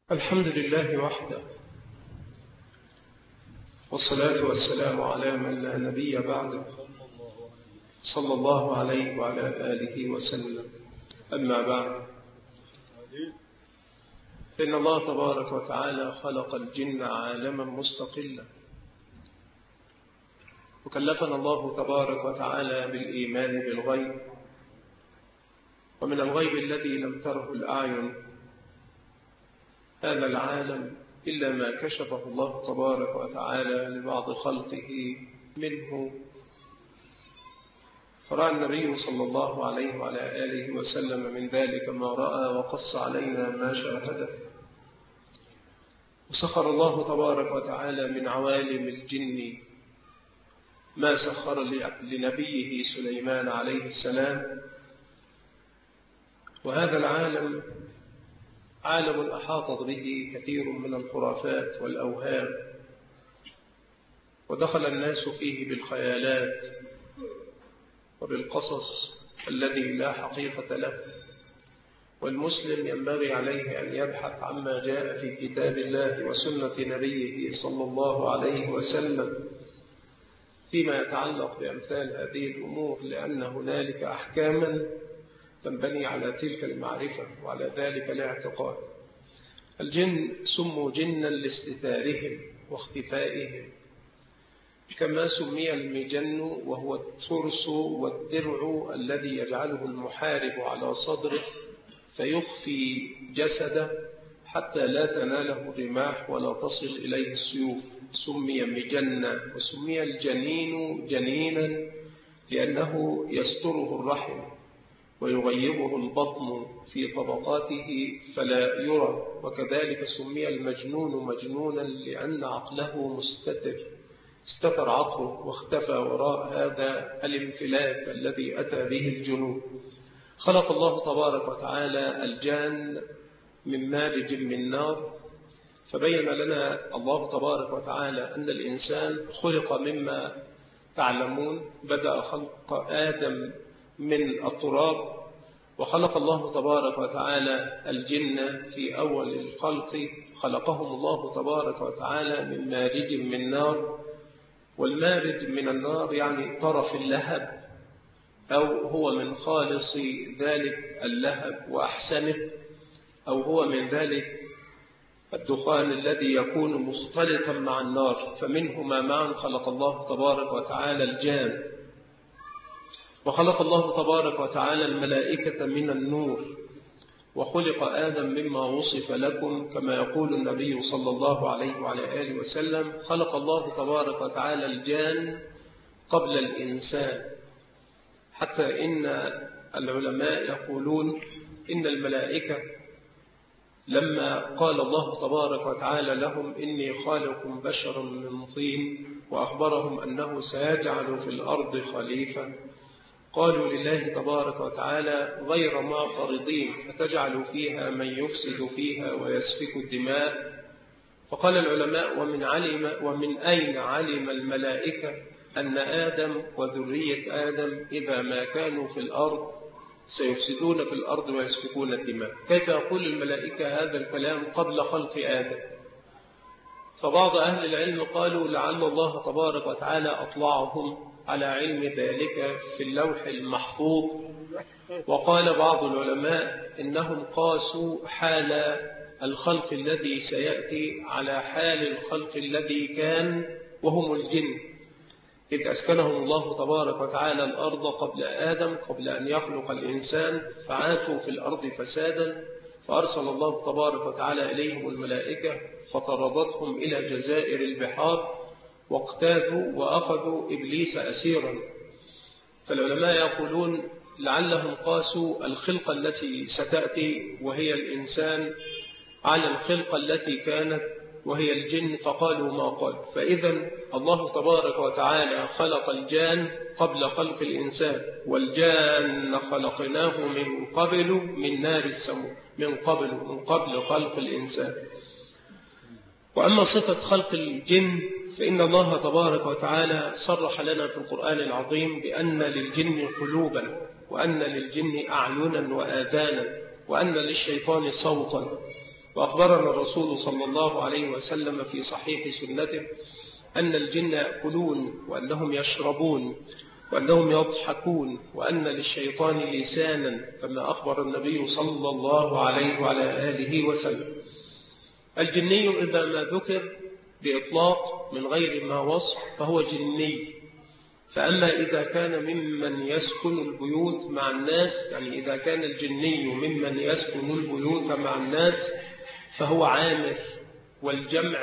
الحمد لله وحده، والصلاة والسلام على من لا نبي بعده، صلى الله عليه وعلى آله وسلم. أما بعد، فإن الله تبارك وتعالى خلق الجن عالما مستقلا، وكلفنا الله تبارك وتعالى بالإيمان بالغيب، ومن الغيب الذي لم تره الأعين هذا العالم إلا ما كشفه الله تبارك وتعالى لبعض خلقه منه. فرأى النبي صلى الله عليه وعلى آله وسلم من ذلك ما رأى، وقص علينا ما شاهده. وسخر الله تبارك وتعالى من عوالم الجن ما سخر لنبيه سليمان عليه السلام. وهذا العالم عالم أحاطت به كثير من الخرافات والأوهام، ودخل الناس فيه بالخيالات وبالقصص الذي لا حقيقة له. والمسلم ينبغي عليه أن يبحث عما جاء في كتاب الله وسنة نبيه صلى الله عليه وسلم فيما يتعلق بأمثال هذه الأمور، لأن هنالك أحكاما تنبني على تلك المعرفة وعلى ذلك الاعتقاد. الجن سموا جنا لاستتارهم واختفائهم، كما سمي المجن وهو الترس والدرع الذي يجعله المحارب على صدره فيخفي جسده حتى لا تناله الرماح ولا تصل إليه السيوف، سمي مجنا. وسمي الجنين جنينا لأنه يستره الرحم ويغيبه البطن في طبقاته فلا يرى. وكذلك سمي المجنون مجنونا لأن عقله مستتر، استتر عقله واختفى وراء هذا الانفلات الذي أتى به الجنون. خلق الله تبارك وتعالى الجان من مارج من نار، فبين لنا الله تبارك وتعالى أن الإنسان خلق مما تعلمون. بدأ خلق آدم من التراب، وخلق الله تبارك وتعالى الجن في أول الخلق، خلقهم الله تبارك وتعالى من مارج من نار. والمارج من النار يعني طرف اللهب، أو هو من خالص ذلك اللهب وأحسنه، أو هو من ذلك الدخان الذي يكون مختلطا مع النار. فمنهما معا خلق الله تبارك وتعالى الجان. وخلق الله تبارك وتعالى الملائكة من النور، وخلق آدم مما وصف لكم، كما يقول النبي صلى الله عليه وعلى آله وسلم: خلق الله تبارك وتعالى الجان قبل الإنسان. حتى إن العلماء يقولون إن الملائكة لما قال الله تبارك وتعالى لهم: إني خالق بشرا من طين، وأخبرهم أنه سيجعل في الأرض خليفة، قالوا لله تبارك وتعالى: غير معترضين، أتجعل فيها من يفسد فيها ويسفك الدماء؟ فقال العلماء: ومن أين علم الملائكة أن آدم وذرية آدم إذا ما كانوا في الأرض سيفسدون في الأرض ويسفكون الدماء؟ كيف يقول الملائكة هذا الكلام قبل خلق آدم؟ فبعض أهل العلم قالوا لعل الله تبارك وتعالى أطلعهم على علم ذلك في اللوح المحفوظ. وقال بعض العلماء إنهم قاسوا حال الخلق الذي سيأتي على حال الخلق الذي كان، وهم الجن، إذ أسكنهم الله تبارك وتعالى الأرض قبل آدم، قبل أن يخلق الإنسان، فعاثوا في الأرض فسادا، فأرسل الله تبارك وتعالى إليهم الملائكة فطردتهم إلى جزائر البحار، واقتادوا وأخذوا إبليس أسيرا. فالعلماء يقولون لعلهم قاسوا الخلقة التي ستأتي وهي الإنسان على الخلقة التي كانت وهي الجن، فقالوا ما قال. فإذا الله تبارك وتعالى خلق الجان قبل خلق الإنسان، والجان خلقناه من قبل من نار السموم، من قبل خلق الإنسان. وأما صفة خلق الجن فإن الله تبارك وتعالى صرح لنا في القرآن العظيم بأن للجن قلوبا، وأن للجن أعينا وآذانا، وأن للشيطان صوتا، وأخبرنا الرسول صلى الله عليه وسلم في صحيح سنته أن الجن يأكلون وأنهم يشربون وأنهم يضحكون وأن للشيطان لسانا كما أخبر النبي صلى الله عليه وعلى آله وسلم. الجني إذا ما ذكر بإطلاق من غير ما وصف فهو جني. فأما إذا كان ممن يسكن البيوت مع الناس، يعني إذا كان الجني ممن يسكن البيوت مع الناس فهو عامر، والجمع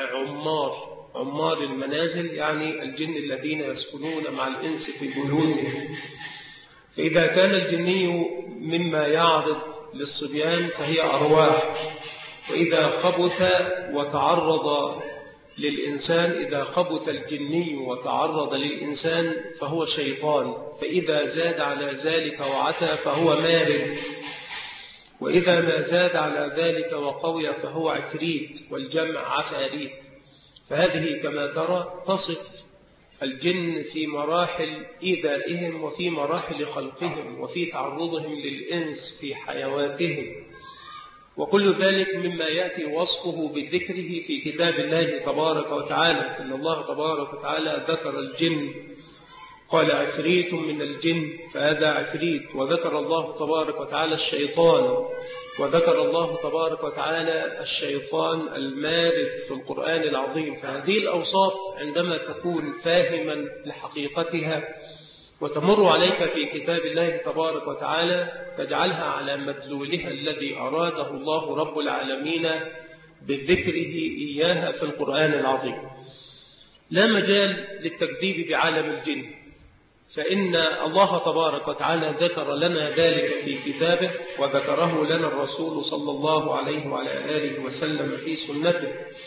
عمار المنازل، يعني الجن الذين يسكنون مع الإنس في بيوتهم. فإذا كان الجني مما يعرض للصبيان فهي أرواح. وإذا خبث وتعرض للإنسان، إذا خبث الجني وتعرض للإنسان فهو شيطان. فإذا زاد على ذلك وعتى فهو مارد، وإذا ما زاد على ذلك وقوي فهو عفريت، والجمع عفاريت. فهذه كما ترى تصف الجن في مراحل إيذائهم وفي مراحل خلقهم وفي تعرضهم للإنس في حيواتهم، وكل ذلك مما يأتي وصفه بذكره في كتاب الله تبارك وتعالى. إن الله تبارك وتعالى ذكر الجن قال عفريت من الجن فهذا عفريت، وذكر الله تبارك وتعالى الشيطان، وذكر الله تبارك وتعالى الشيطان المارد في القرآن العظيم. فهذه الأوصاف عندما تكون فاهما لحقيقتها وتمر عليك في كتاب الله تبارك وتعالى تجعلها على مدلولها الذي أراده الله رب العالمين بذكره إياها في القرآن العظيم. لا مجال للتكذيب بعالم الجن، فإن الله تبارك وتعالى ذكر لنا ذلك في كتابه، وذكره لنا الرسول صلى الله عليه وعلى آله وسلم في سنته.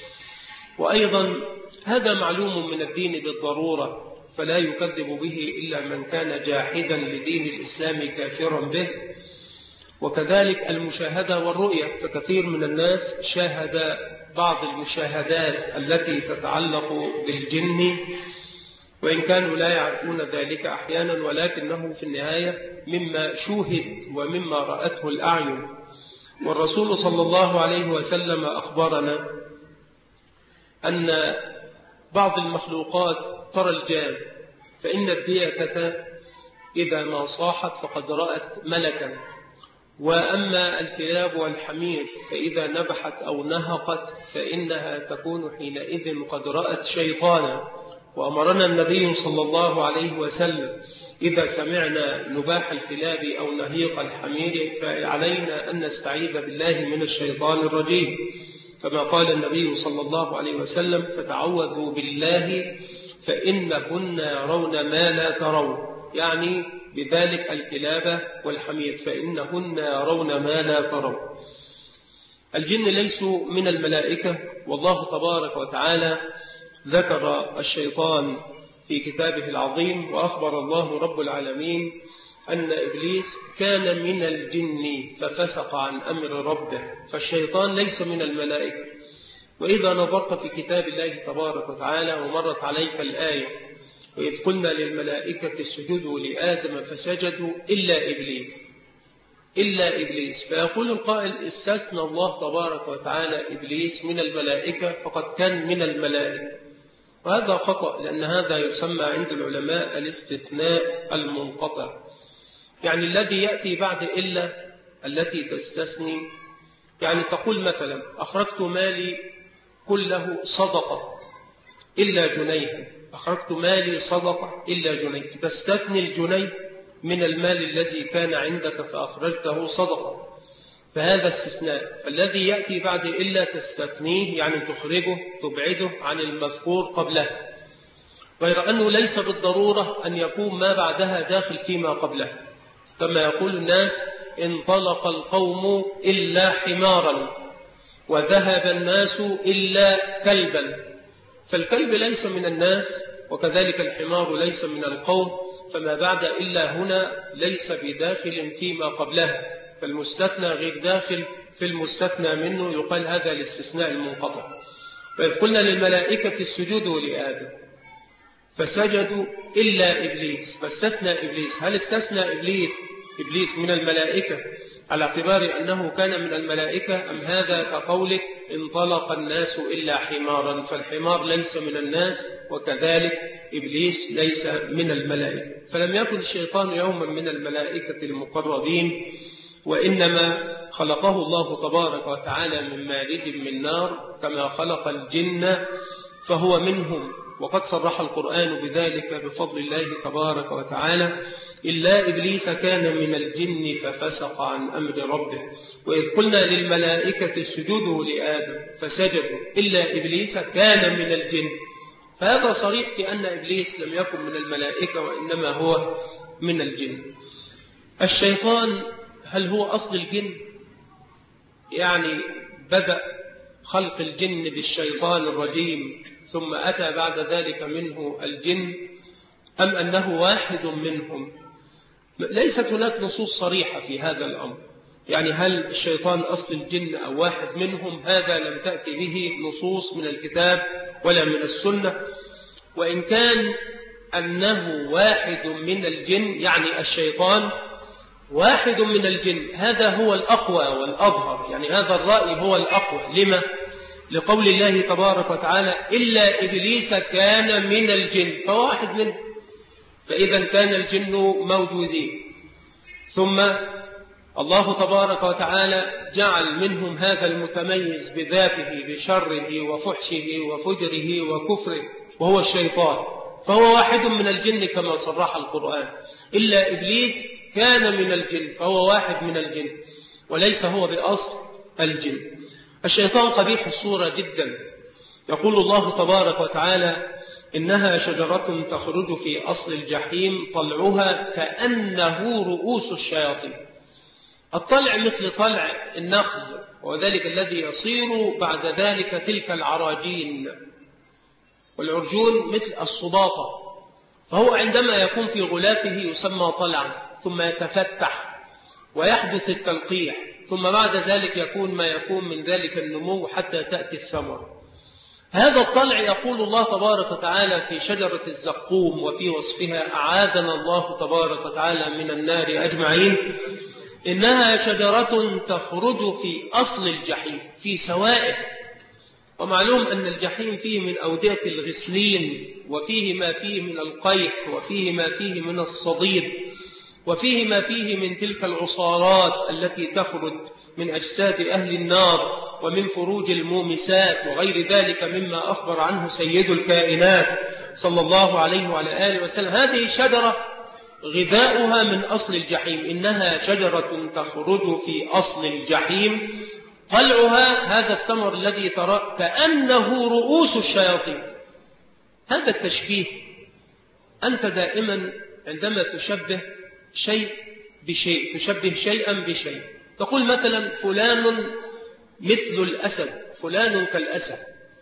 وأيضا هذا معلوم من الدين بالضرورة، فلا يكذب به إلا من كان جاحدا لدين الإسلام كافرا به. وكذلك المشاهدة والرؤية، فكثير من الناس شاهد بعض المشاهدات التي تتعلق بالجن، وإن كانوا لا يعرفون ذلك أحيانا، ولكنه في النهاية مما شوهد ومما رأته الأعين. والرسول صلى الله عليه وسلم أخبرنا أن بعض المخلوقات ترى الجان، فإن الديكة إذا ما صاحت فقد رأت ملكا، وأما الكلاب والحمير فإذا نبحت أو نهقت فإنها تكون حينئذ قد رأت شيطانا. وأمرنا النبي صلى الله عليه وسلم إذا سمعنا نباح الكلاب أو نهيق الحمير فعلينا أن نستعيذ بالله من الشيطان الرجيم، كما قال النبي صلى الله عليه وسلم فتعوذوا بالله فإنهن يرون ما لا ترون، يعني بذلك الكلاب والحمير فإنهن يرون ما لا ترون. الجن ليسوا من الملائكة، والله تبارك وتعالى ذكر الشيطان في كتابه العظيم، وأخبر الله رب العالمين أن إبليس كان من الجن ففسق عن أمر ربه، فالشيطان ليس من الملائكة. وإذا نظرت في كتاب الله تبارك وتعالى ومرت عليك الآية وإذ قلنا للملائكة اسجدوا لآدم فسجدوا إلا إبليس، فيقول القائل استثنى الله تبارك وتعالى إبليس من الملائكة فقد كان من الملائكة، وهذا خطأ، لأن هذا يسمى عند العلماء الاستثناء المنقطع. يعني الذي يأتي بعد إلا التي تستثني، يعني تقول مثلا أخرجت مالي كله صدقة إلا جنيه، أخرجت مالي صدقة إلا جنيه، تستثني الجنيه من المال الذي كان عندك فأخرجته صدقة، فهذا استثناء. الذي يأتي بعد إلا تستثنيه، يعني تخرجه تبعده عن المذكور قبله، غير أنه ليس بالضرورة أن يكون ما بعدها داخل فيما قبله، كما يقول الناس انطلق القوم إلا حمارا وذهب الناس إلا كلبا، فالكلب ليس من الناس وكذلك الحمار ليس من القوم، فما بعد إلا هنا ليس بداخل فيما قبلها، فالمستثنى غير داخل في المستثنى منه، يقال هذا الاستثناء المنقطع. فإذ قلنا للملائكة اسجدوا لآدم فسجدوا إلا إبليس، فاستثنى إبليس. هل استثنى إبليس إبليس من الملائكة على اعتبار أنه كان من الملائكة، أم هذا كقولك انطلق الناس إلا حمارا، فالحمار ليس من الناس وكذلك إبليس ليس من الملائكة. فلم يكن الشيطان يوما من الملائكة المقربين، وإنما خلقه الله تبارك وتعالى من مارج من نار كما خلق الجن فهو منهم، وقد صرح القرآن بذلك بفضل الله تبارك وتعالى: إلا إبليس كان من الجن ففسق عن أمر ربه، وإذ قلنا للملائكة اسجدوا لآدم فسجدوا إلا إبليس كان من الجن. فهذا صريح في أن إبليس لم يكن من الملائكة وإنما هو من الجن. الشيطان هل هو أصل الجن؟ يعني بدأ خلق الجن بالشيطان الرجيم ثم أتى بعد ذلك منه الجن، أم أنه واحد منهم؟ ليست هناك نصوص صريحة في هذا الأمر، يعني هل الشيطان أصل الجن أو واحد منهم؟ هذا لم تأتي به نصوص من الكتاب ولا من السنة. وإن كان أنه واحد من الجن يعني الشيطان واحد من الجن، هذا هو الأقوى والأظهر، يعني هذا الرأي هو الأقوى. لما؟ لقول الله تبارك وتعالى: إلا إبليس كان من الجن، فواحد منه، فإذا كان الجن موجودين. ثم الله تبارك وتعالى جعل منهم هذا المتميز بذاته بشره وفحشه وفجره وكفره وهو الشيطان، فهو واحد من الجن كما صرح القرآن. إلا إبليس كان من الجن، فهو واحد من الجن وليس هو بأصل الجن. الشيطان قبيح الصورة جدا. يقول الله تبارك وتعالى: إنها شجرة تخرج في أصل الجحيم طلعها كأنه رؤوس الشياطين. الطلع مثل طلع النخل، وذلك الذي يصير بعد ذلك تلك العراجين، والعرجون مثل الصباطة، فهو عندما يكون في غلافه يسمى طلعا، ثم يتفتح ويحدث التلقيح، ثم بعد ذلك يكون ما يكون من ذلك النمو حتى تأتي الثمر. هذا الطلع يقول الله تبارك وتعالى في شجرة الزقوم وفي وصفها: أعاذنا الله تبارك وتعالى من النار أجمعين، إنها شجرة تخرج في أصل الجحيم في سوائه. ومعلوم أن الجحيم فيه من أودية الغسلين، وفيه ما فيه من القيح، وفيه ما فيه من الصديد، وفيه ما فيه من تلك العصارات التي تخرج من أجساد أهل النار ومن فروج المومسات وغير ذلك مما أخبر عنه سيد الكائنات صلى الله عليه وعلى آله وسلم. هذه الشجرة غذاؤها من أصل الجحيم، إنها شجرة تخرج في أصل الجحيم طلعها، هذا الثمر الذي ترى كأنه رؤوس الشياطين. هذا التشبيه، أنت دائما عندما تشبه شيء بشيء تشبه شيئا بشيء، تقول مثلا فلان مثل الأسد، فلان كالأسد.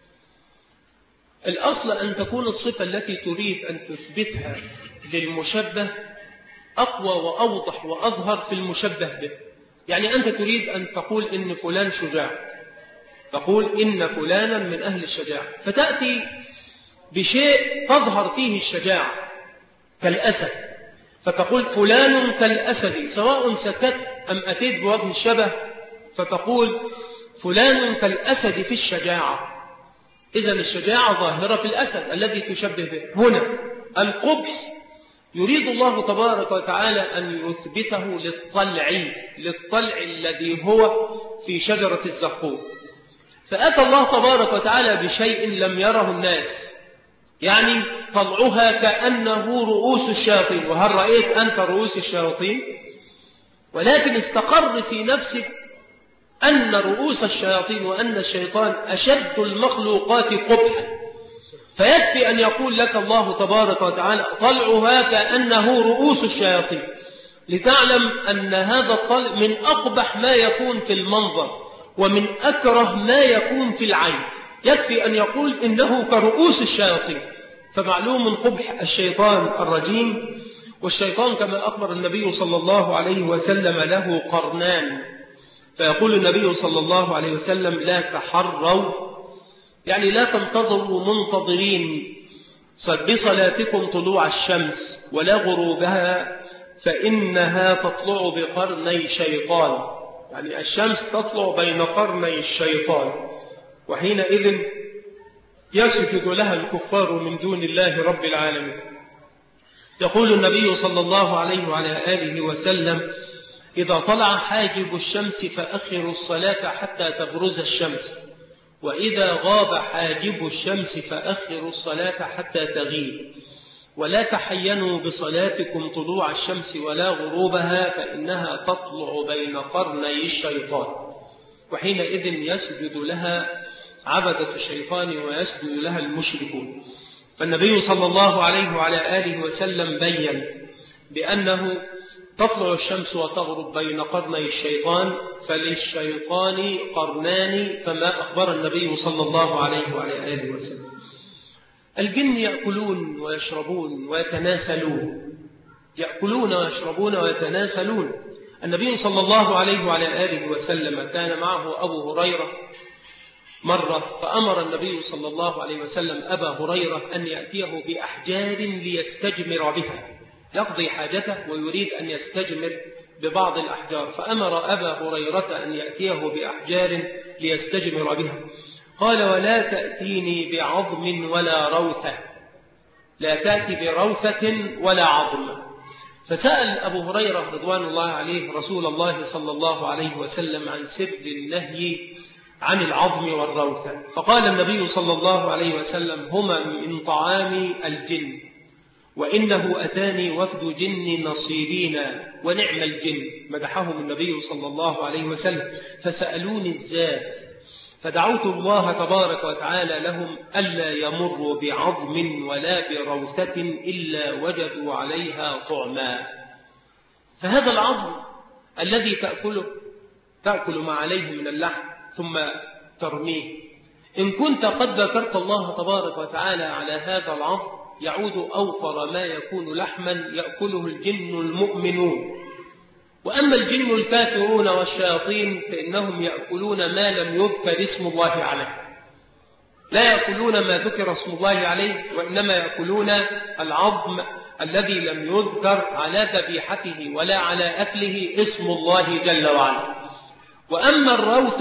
الأصل أن تكون الصفة التي تريد أن تثبتها للمشبه أقوى وأوضح وأظهر في المشبه به. يعني أنت تريد أن تقول إن فلان شجاع، تقول إن فلانا من أهل الشجاعة، فتأتي بشيء تظهر فيه الشجاعة كالأسد، فتقول فلان كالأسد، سواء سكت أم أتيت بوجه الشبه فتقول فلان كالأسد في الشجاعة. إذن الشجاعة ظاهرة في الأسد الذي تشبه به. هنا القبح يريد الله تبارك وتعالى أن يثبته للطلع الذي هو في شجرة الزقوم. فأتى الله تبارك وتعالى بشيء لم يره الناس، يعني طلعها كأنه رؤوس الشياطين. وهل رأيت أنت رؤوس الشياطين؟ ولكن استقر في نفسك أن رؤوس الشياطين وأن الشيطان أشد المخلوقات قبحا، فيكفي أن يقول لك الله تبارك وتعالى طلعها كأنه رؤوس الشياطين، لتعلم أن هذا الطلع من أقبح ما يكون في المنظر ومن أكره ما يكون في العين. يكفي أن يقول إنه كرؤوس الشياطين. فمعلوم قبح الشيطان الرجيم. والشيطان كما أخبر النبي صلى الله عليه وسلم له قرنان، فيقول النبي صلى الله عليه وسلم: لا تحروا، يعني لا تنتظروا منتظرين بصلاتكم طلوع الشمس ولا غروبها، فإنها تطلع بقرني شيطان، يعني الشمس تطلع بين قرني الشيطان، وحينئذ يسجد لها الكفار من دون الله رب العالمين. يقول النبي صلى الله عليه وعلى آله وسلم: إذا طلع حاجب الشمس فأخروا الصلاة حتى تبرز الشمس، وإذا غاب حاجب الشمس فأخروا الصلاة حتى تغيب، ولا تحينوا بصلاتكم طلوع الشمس ولا غروبها، فإنها تطلع بين قرني الشيطان. وحينئذ يسجد لها عبدة الشيطان ويسجد لها المشركون. فالنبي صلى الله عليه وعلى آله وسلم بين بأنه تطلع الشمس وتغرب بين قرني الشيطان، فللشيطان قرنان كما أخبر النبي صلى الله عليه وعلى آله وسلم. الجن يأكلون ويشربون ويتناسلون، يأكلون ويشربون ويتناسلون. النبي صلى الله عليه وعلى آله وسلم كان معه أبو هريرة مرة، فأمر النبي صلى الله عليه وسلم أبا هريرة أن يأتيه بأحجار ليستجمر بها، يقضي حاجته ويريد أن يستجمر ببعض الأحجار، فأمر أبا هريرة أن يأتيه بأحجار ليستجمر بها. قال: ولا تأتيني بعظم ولا روثة، لا تأتي بروثة ولا عظم. فسأل أبو هريرة رضوان الله عليه رسول الله صلى الله عليه وسلم عن سر النهي عن العظم والروثة، فقال النبي صلى الله عليه وسلم: هما من طعام الجن، وإنه أتاني وفد جن نصيبين ونعم الجن. مدحهم النبي صلى الله عليه وسلم. فسألوني الزاد، فدعوت الله تبارك وتعالى لهم ألا يمروا بعظم ولا بروثة إلا وجدوا عليها طعما. فهذا العظم الذي تأكل ما عليه من اللحم ثم ترميه، إن كنت قد ذكرت الله تبارك وتعالى على هذا العظم يعود أوفر ما يكون لحما يأكله الجن المؤمنون. وأما الجن الكافرون والشياطين فإنهم يأكلون ما لم يذكر اسم الله عليه، لا يأكلون ما ذكر اسم الله عليه، وإنما يأكلون العظم الذي لم يذكر على ذبيحته ولا على أكله اسم الله جل وعلا. وأما الروث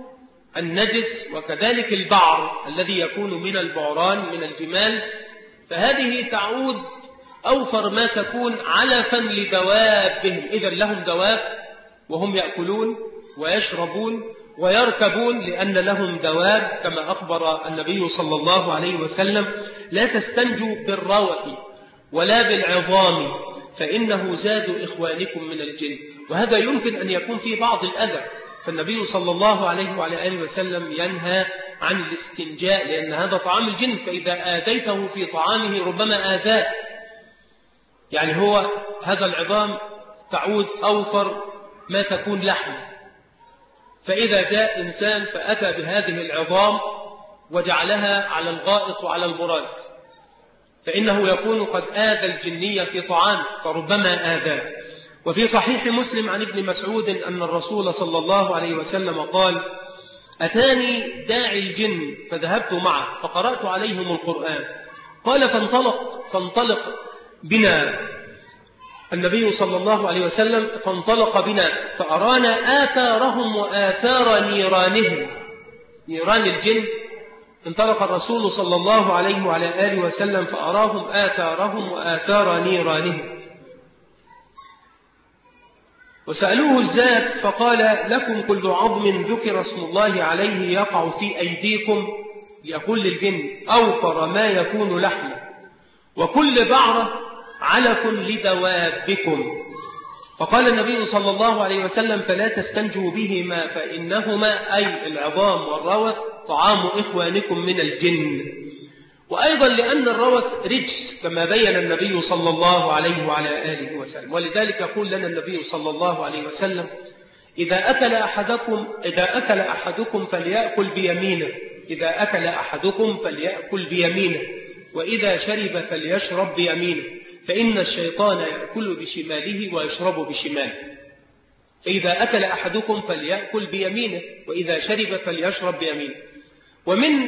النجس وكذلك البعر الذي يكون من البعران من الجمال، فهذه تعود أوفر ما تكون علفا لدوابهم، إذا لهم دواب وهم يأكلون ويشربون ويركبون لأن لهم دواب، كما أخبر النبي صلى الله عليه وسلم: لا تستنجوا بالروث ولا بالعظام فإنه زاد إخوانكم من الجن. وهذا يمكن أن يكون فيه بعض الأذى، فالنبي صلى الله عليه وعلى آله وسلم ينهى عن الاستنجاء، لأن هذا طعام الجن، فإذا آذيته في طعامه ربما آذاك. يعني هو هذا العظام تعود أوفر ما تكون لحم، فإذا جاء إنسان فأتى بهذه العظام وجعلها على الغائط وعلى البراز فإنه يكون قد آذى الجنية في طعام فربما آذاه. وفي صحيح مسلم عن ابن مسعود أن الرسول صلى الله عليه وسلم قال: أتاني داعي الجن فذهبت معه فقرأت عليهم القرآن. قال: فانطلق بنا النبي صلى الله عليه وسلم، فانطلق بنا فأرانا آثارهم وآثار نيرانهم، نيران الجن. انطلق الرسول صلى الله عليه وعلى آله وسلم فأراهم آثارهم وآثار نيرانهم، وسألوه الزاد فقال: لكم كل عظم ذكر اسم الله عليه يقع في أيديكم، يقول للجن: أوفر ما يكون لحمه، وكل بعرة علف لدوابكم. فقال النبي صلى الله عليه وسلم: فلا تستنجوا بهما فإنهما أي العظام والروث طعام إخوانكم من الجن. وأيضا لأن الروث رجس كما بين النبي صلى الله عليه وعلى آله وسلم، ولذلك يقول لنا النبي صلى الله عليه وسلم: إذا أكل أحدكم فليأكل بيمينه، إذا أكل أحدكم فليأكل بيمينه، وإذا شرب فليشرب بيمينه، فإن الشيطان يأكل بشماله ويشرب بشماله. فإذا أكل أحدكم فليأكل بيمينه، وإذا شرب فليشرب بيمينه. ومن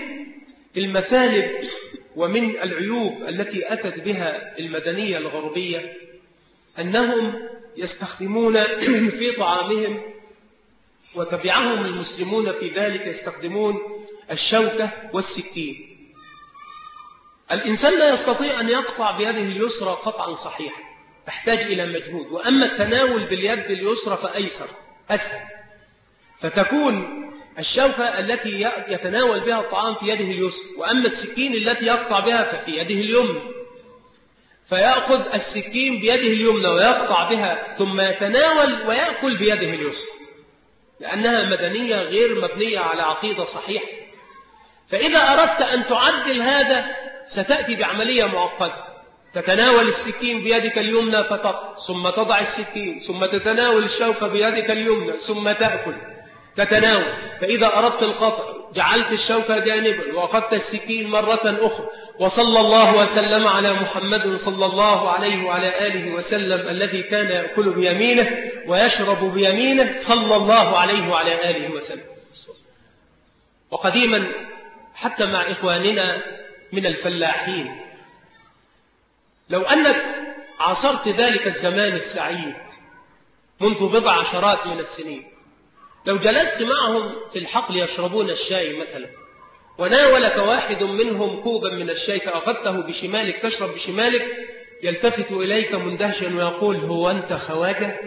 المثالب ومن العيوب التي أتت بها المدنية الغربية أنهم يستخدمون في طعامهم، وتبعهم المسلمون في ذلك، يستخدمون الشوكة والسكين. الإنسان لا يستطيع أن يقطع بيده اليسرى قطعا صحيحا، تحتاج إلى مجهود، وأما التناول باليد اليسرى فأيسر أسهل، فتكون الشوكة التي يتناول بها الطعام في يده اليسرى، وأما السكين التي يقطع بها ففي يده اليمنى، فيأخذ السكين بيده اليمنى ويقطع بها ثم يتناول ويأكل بيده اليسرى، لأنها مدنية غير مبنية على عقيدة صحيحة. فإذا أردت أن تعدل هذا ستأتي بعملية معقدة، تتناول السكين بيدك اليمنى فتقطع، ثم تضع السكين، ثم تتناول الشوكة بيدك اليمنى، ثم تأكل تتناول. فإذا أردت القطع جعلت الشوكة جانبا وأخذت السكين مرة أخرى. وصلى الله وسلم على محمد صلى الله عليه وعلى آله وسلم الذي كان يأكل بيمينه ويشرب بيمينه صلى الله عليه وعلى آله وسلم. وقديما حتى مع إخواننا من الفلاحين، لو أنك عاصرت ذلك الزمان السعيد منذ بضع عشرات من السنين، لو جلست معهم في الحقل يشربون الشاي مثلا، وناولك واحد منهم كوبا من الشاي فأخذته بشمالك تشرب بشمالك، يلتفت إليك مندهشا ويقول: هو أنت خواجة؟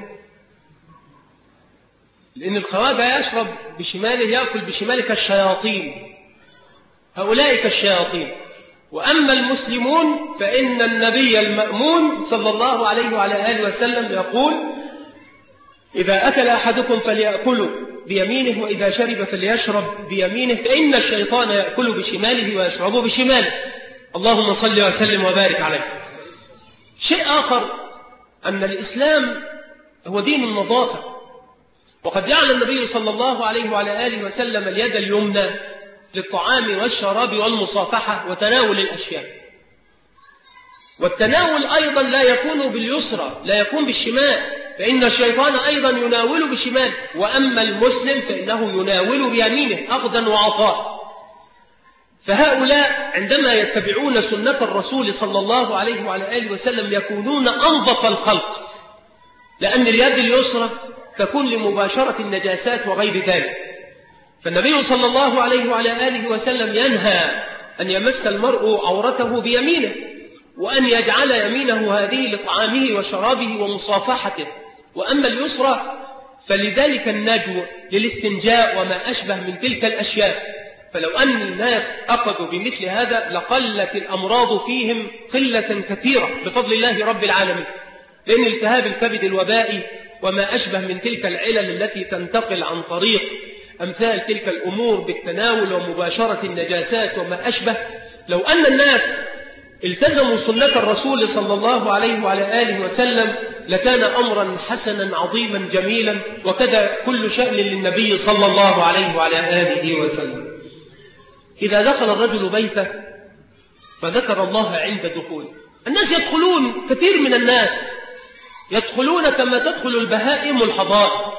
لأن الخواجة يشرب بشماله يأكل بشماله كالشياطين، هؤلاء كالشياطين. وأما المسلمون فإن النبي المأمون صلى الله عليه وعلى آله وسلم يقول: إذا أكل أحدكم فليأكل بيمينه، وإذا شرب فليشرب بيمينه، فإن الشيطان يأكل بشماله ويشرب بشماله. اللهم صل وسلم وبارك عليه. شيء آخر، أن الإسلام هو دين النظافة، وقد جعل النبي صلى الله عليه وعلى آله وسلم اليد اليمنى للطعام والشراب والمصافحة وتناول الأشياء، والتناول أيضا لا يكون باليسرى، لا يكون بالشمال، فإن الشيطان أيضا يناول بشمال، وأما المسلم فإنه يناول بيمينه أخذا وعطاء. فهؤلاء عندما يتبعون سنة الرسول صلى الله عليه وعلى آله وسلم يكونون أنظف الخلق، لأن اليد اليسرى تكون لمباشرة النجاسات وغير ذلك. فالنبي صلى الله عليه وعلى آله وسلم ينهى أن يمس المرء عورته بيمينه، وأن يجعل يمينه هذه لطعامه وشرابه ومصافحته. وأما اليسرى فلذلك النجو للاستنجاء وما أشبه من تلك الأشياء. فلو أن الناس أخذوا بمثل هذا لقلت الأمراض فيهم قلة كثيرة بفضل الله رب العالمين، لأن التهاب الكبد الوبائي وما أشبه من تلك العلل التي تنتقل عن طريق أمثال تلك الأمور بالتناول ومباشرة النجاسات وما أشبه، لو أن الناس التزموا سنة الرسول صلى الله عليه وعلى آله وسلم لكان أمرا حسنا عظيما جميلا، وكذا كل شأن للنبي صلى الله عليه وعلى آله وسلم. إذا دخل الرجل بيته فذكر الله عند دخوله، الناس يدخلون، كثير من الناس يدخلون كما تدخل البهائم الحظائر.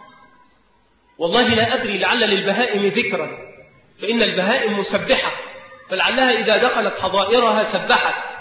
والله لا أدري، لعل للبهائم ذكرا، فإن البهائم مسبحة، فلعلها إذا دخلت حظائرها سبحت،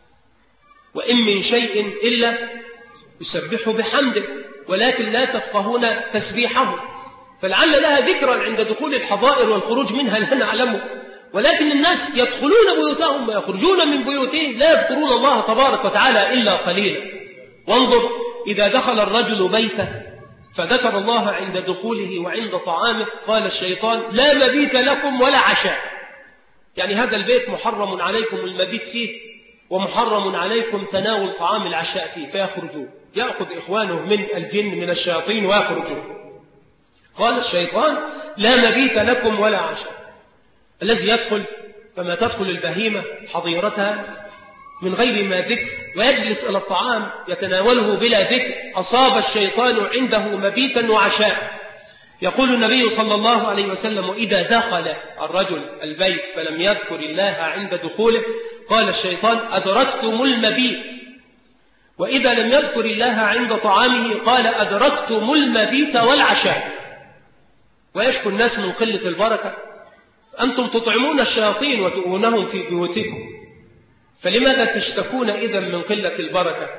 وإن من شيء إلا يسبح بحمده ولكن لا تفقهون تسبيحه، فلعل لها ذكرا عند دخول الحظائر والخروج منها لا نعلمه. ولكن الناس يدخلون بيوتهم ويخرجون من بيوتهم لا يذكرون الله تبارك وتعالى إلا قليلا. وانظر، إذا دخل الرجل بيته فذكر الله عند دخوله وعند طعامه، قال الشيطان: لا مبيت لكم ولا عشاء. يعني هذا البيت محرم عليكم المبيت فيه، ومحرم عليكم تناول طعام العشاء فيه، فيخرجون، يأخذ إخوانه من الجن من الشياطين ويخرجون. قال الشيطان: لا مبيت لكم ولا عشاء. الذي يدخل كما تدخل البهيمة حظيرتها من غير ما ذكر ويجلس إلى الطعام يتناوله بلا ذكر، أصاب الشيطان عنده مبيتا وعشاء. يقول النبي صلى الله عليه وسلم: إذا دخل الرجل البيت فلم يذكر الله عند دخوله قال الشيطان: أدركتم المبيت. وإذا لم يذكر الله عند طعامه قال: أدركتم المبيت والعشاء. ويشكو الناس من قلة البركة، أنتم تطعمون الشياطين وتؤونهم في بيوتكم، فلماذا تشتكون إذن من قلة البركة؟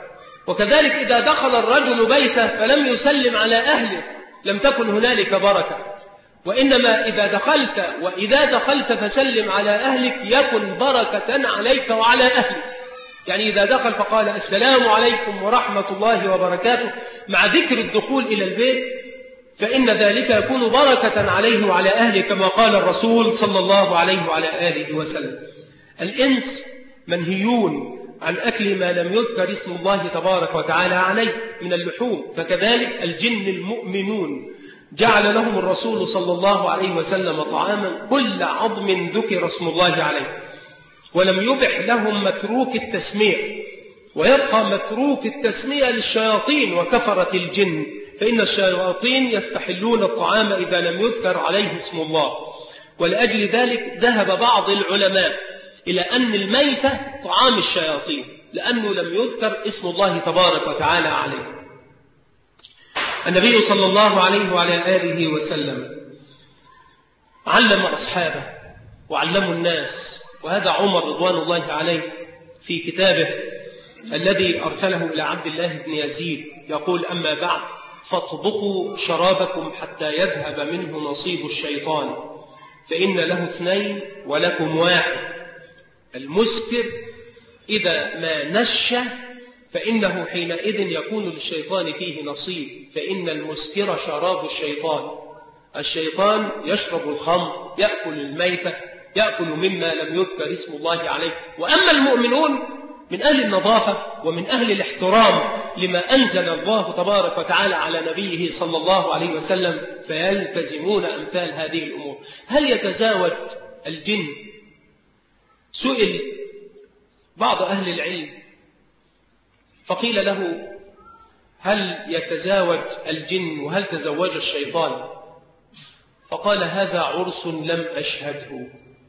وكذلك إذا دخل الرجل بيته فلم يسلم على أهله لم تكن هنالك بركة، وإنما إذا دخلت فسلم على أهلك يكن بركة عليك وعلى أهلك. يعني إذا دخل فقال السلام عليكم ورحمة الله وبركاته مع ذكر الدخول إلى البيت، فإن ذلك يكون بركة عليه وعلى أهله، كما قال الرسول صلى الله عليه وعلى آله وسلم. الإنس منهيون عن أكل ما لم يذكر اسم الله تبارك وتعالى عليه من اللحوم، فكذلك الجن المؤمنون جعل لهم الرسول صلى الله عليه وسلم طعاما كل عظم ذكر اسم الله عليه، ولم يبح لهم متروك التسميع، ويبقى متروك التسمية للشياطين وكفرة الجن، فإن الشياطين يستحلون الطعام إذا لم يذكر عليه اسم الله. ولأجل ذلك ذهب بعض العلماء إلى أن الميتة طعام الشياطين لأنه لم يذكر اسم الله تبارك وتعالى عليه. النبي صلى الله عليه وعلى آله وسلم علم أصحابه وعلموا الناس، وهذا عمر رضوان الله عليه في كتابه الذي أرسله إلى عبد الله بن يزيد يقول: أما بعد فاطبقوا شرابكم حتى يذهب منه نصيب الشيطان، فإن له 2 ولكم 1. المسكر إذا ما نش فإنه حينئذ يكون للشيطان فيه نصيب، فإن المسكر شراب الشيطان. الشيطان يشرب الخمر، يأكل الميتة، يأكل مما لم يذكر اسم الله عليه. وأما المؤمنون من أهل النظافة ومن أهل الاحترام لما أنزل الله تبارك وتعالى على نبيه صلى الله عليه وسلم فيلتزمون أمثال هذه الأمور. هل يتزاوج الجن؟ سئل بعض أهل العلم فقيل له: هل يتزاوج الجن وهل تزوج الشيطان؟ فقال: هذا عرس لم أشهده.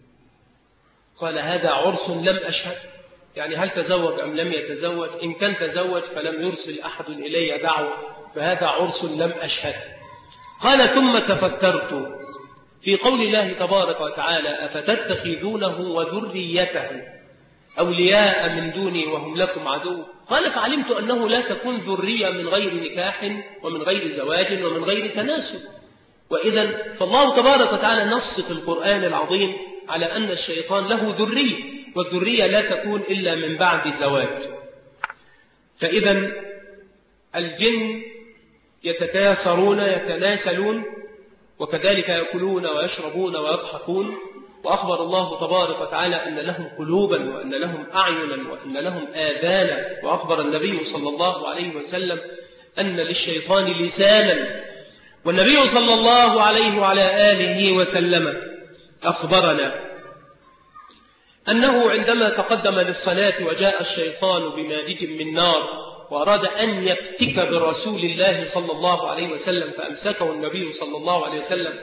قال: هذا عرس لم أشهد، يعني هل تزوج أم لم يتزوج؟ إن كان تزوج فلم يرسل أحد إلي دعوة، فهذا عرس لم أشهد. قال: ثم تفكرت في قول الله تبارك وتعالى: أفتتخذونه وذريته أولياء من دوني وهم لكم عدو. قال: فعلمت أنه لا تكون ذرية من غير نكاح ومن غير زواج ومن غير تناسل. وإذا فالله تبارك وتعالى نص في القرآن العظيم على أن الشيطان له ذرية، والذرية لا تكون إلا من بعد زواج. فإذا الجن يتكاثرون يتناسلون، وكذلك يأكلون ويشربون ويضحكون. وأخبر الله تبارك وتعالى أن لهم قلوبا وأن لهم أعينا وأن لهم آذانا، وأخبر النبي صلى الله عليه وسلم أن للشيطان لسانا. والنبي صلى الله عليه وعلى آله وسلم أخبرنا أنه عندما تقدم للصلاة وجاء الشيطان بماجج من نار وأراد أن يفتك برسول الله صلى الله عليه وسلم فأمسكه النبي صلى الله عليه وسلم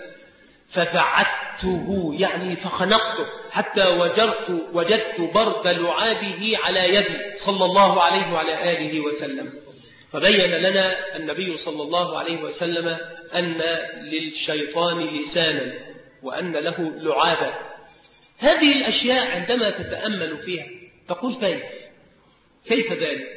فبعدته، يعني فخنقته حتى وجدت برد لعابه على يدي صلى الله عليه وعلى آله وسلم. فبين لنا النبي صلى الله عليه وسلم أن للشيطان لسانا وأن له لعابا. هذه الأشياء عندما تتأمل فيها تقول: كيف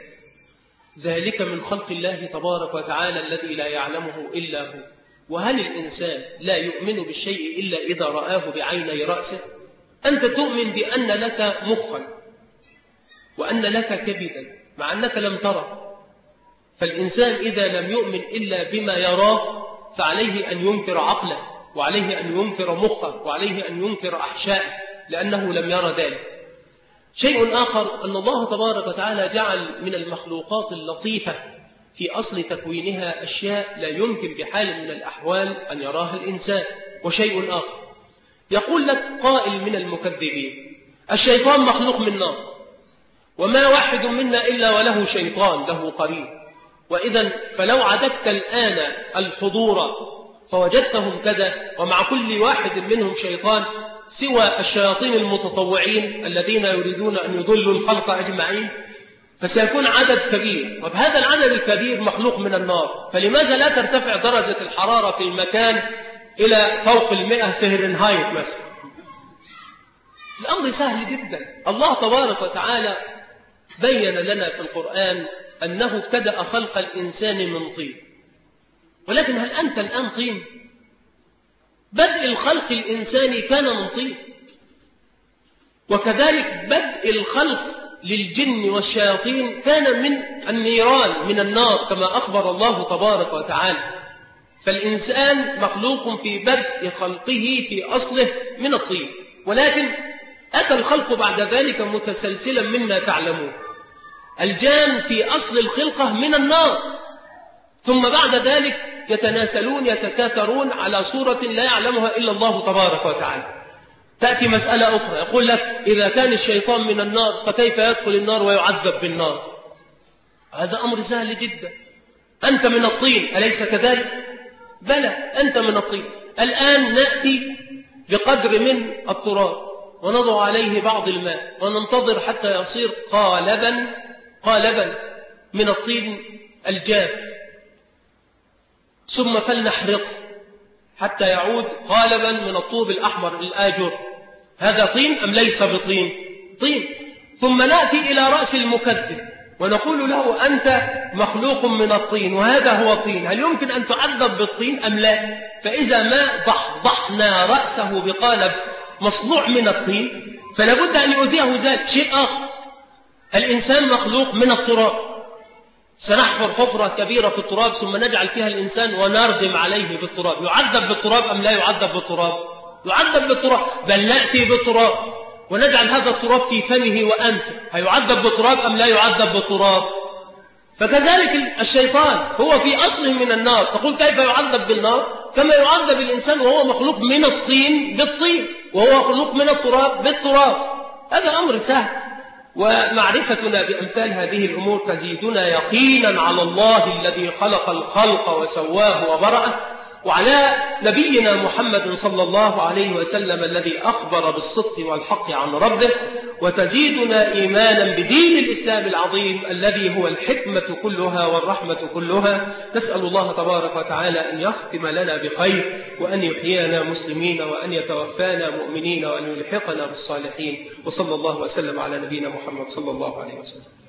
ذلك من خلق الله تبارك وتعالى الذي لا يعلمه إلا هو. وهل الإنسان لا يؤمن بالشيء إلا إذا رآه بعيني رأسه؟ أنت تؤمن بأن لك مخا وأن لك كبدا مع أنك لم ترى. فالإنسان إذا لم يؤمن إلا بما يراه فعليه أن ينكر عقله، وعليه أن ينكر مخه، وعليه أن ينكر أحشائه، لأنه لم يرى ذلك. شيء آخر أن الله تبارك وتعالى جعل من المخلوقات اللطيفة في أصل تكوينها أشياء لا يمكن بحال من الأحوال أن يراها الإنسان. وشيء آخر يقول لك قائل من المكذبين: الشيطان مخلوق من نار، وما واحد منا إلا وله شيطان له قرين. وإذا فلو عددت الآن الحضور فوجدتهم كذا، ومع كل واحد منهم شيطان سوى الشياطين المتطوعين الذين يريدون أن يضلوا الخلق أجمعين، فسيكون عدد كبير. طب هذا العدد الكبير مخلوق من النار، فلماذا لا ترتفع درجة الحرارة في المكان إلى فوق 100 فهرنهايت مثلا؟ الأمر سهل جدا. الله تبارك وتعالى بين لنا في القرآن أنه ابتدأ خلق الإنسان من طين، ولكن هل أنت الآن طين؟ بدء الخلق الإنساني كان من طين، وكذلك بدء الخلق للجن والشياطين كان من النيران، من النار، كما أخبر الله تبارك وتعالى. فالإنسان مخلوق في بدء خلقه في أصله من الطين، ولكن أتى الخلق بعد ذلك متسلسلا مما تعلمون. الجان في أصل الخلقة من النار، ثم بعد ذلك يتناسلون يتكاثرون على صورة لا يعلمها إلا الله تبارك وتعالى. تأتي مسألة أخرى، يقول لك إذا كان الشيطان من النار فكيف يدخل النار ويعذب بالنار؟ هذا أمر سهل جدا، أنت من الطين أليس كذلك؟ بلى، أنت من الطين. الآن نأتي بقدر من التراب ونضع عليه بعض الماء وننتظر حتى يصير قالبا من الطين الجاف، ثم فلنحرقه حتى يعود قالبا من الطوب الأحمر الآجر. هذا طين أم ليس بطين؟ طين. ثم نأتي إلى رأس المكذب ونقول له أنت مخلوق من الطين وهذا هو طين، هل يمكن أن تعذب بالطين أم لا؟ فإذا ما ضحضحنا رأسه بقالب مصنوع من الطين فلا بد أن يؤذيه ذلك. شيء آخر، الإنسان مخلوق من التراب، سنحفر حفرة كبيرة في التراب ثم نجعل فيها الإنسان ونردم عليه بالتراب، يعذب بالتراب أم لا يعذب بالتراب؟ يعذب بالتراب، بل نأتي بالتراب ونجعل هذا التراب في فمه وأنفه، هيعذب بالتراب أم لا يعذب بالتراب؟ فكذلك الشيطان هو في أصله من النار، تقول كيف يعذب بالنار؟ كما يعذب الإنسان وهو مخلوق من الطين بالطين، وهو مخلوق من التراب بالتراب. هذا أمر سهل، ومعرفتنا بأمثال هذه الأمور تزيدنا يقينا على الله الذي خلق الخلق وسواه وبرأه، وعلى نبينا محمد صلى الله عليه وسلم الذي أخبر بالصدق والحق عن ربه، وتزيدنا إيمانا بدين الإسلام العظيم الذي هو الحكمة كلها والرحمة كلها. نسأل الله تبارك وتعالى أن يختم لنا بخير، وأن يحيينا مسلمين، وأن يتوفانا مؤمنين، وأن يلحقنا بالصالحين. وصلى الله وسلم على نبينا محمد صلى الله عليه وسلم.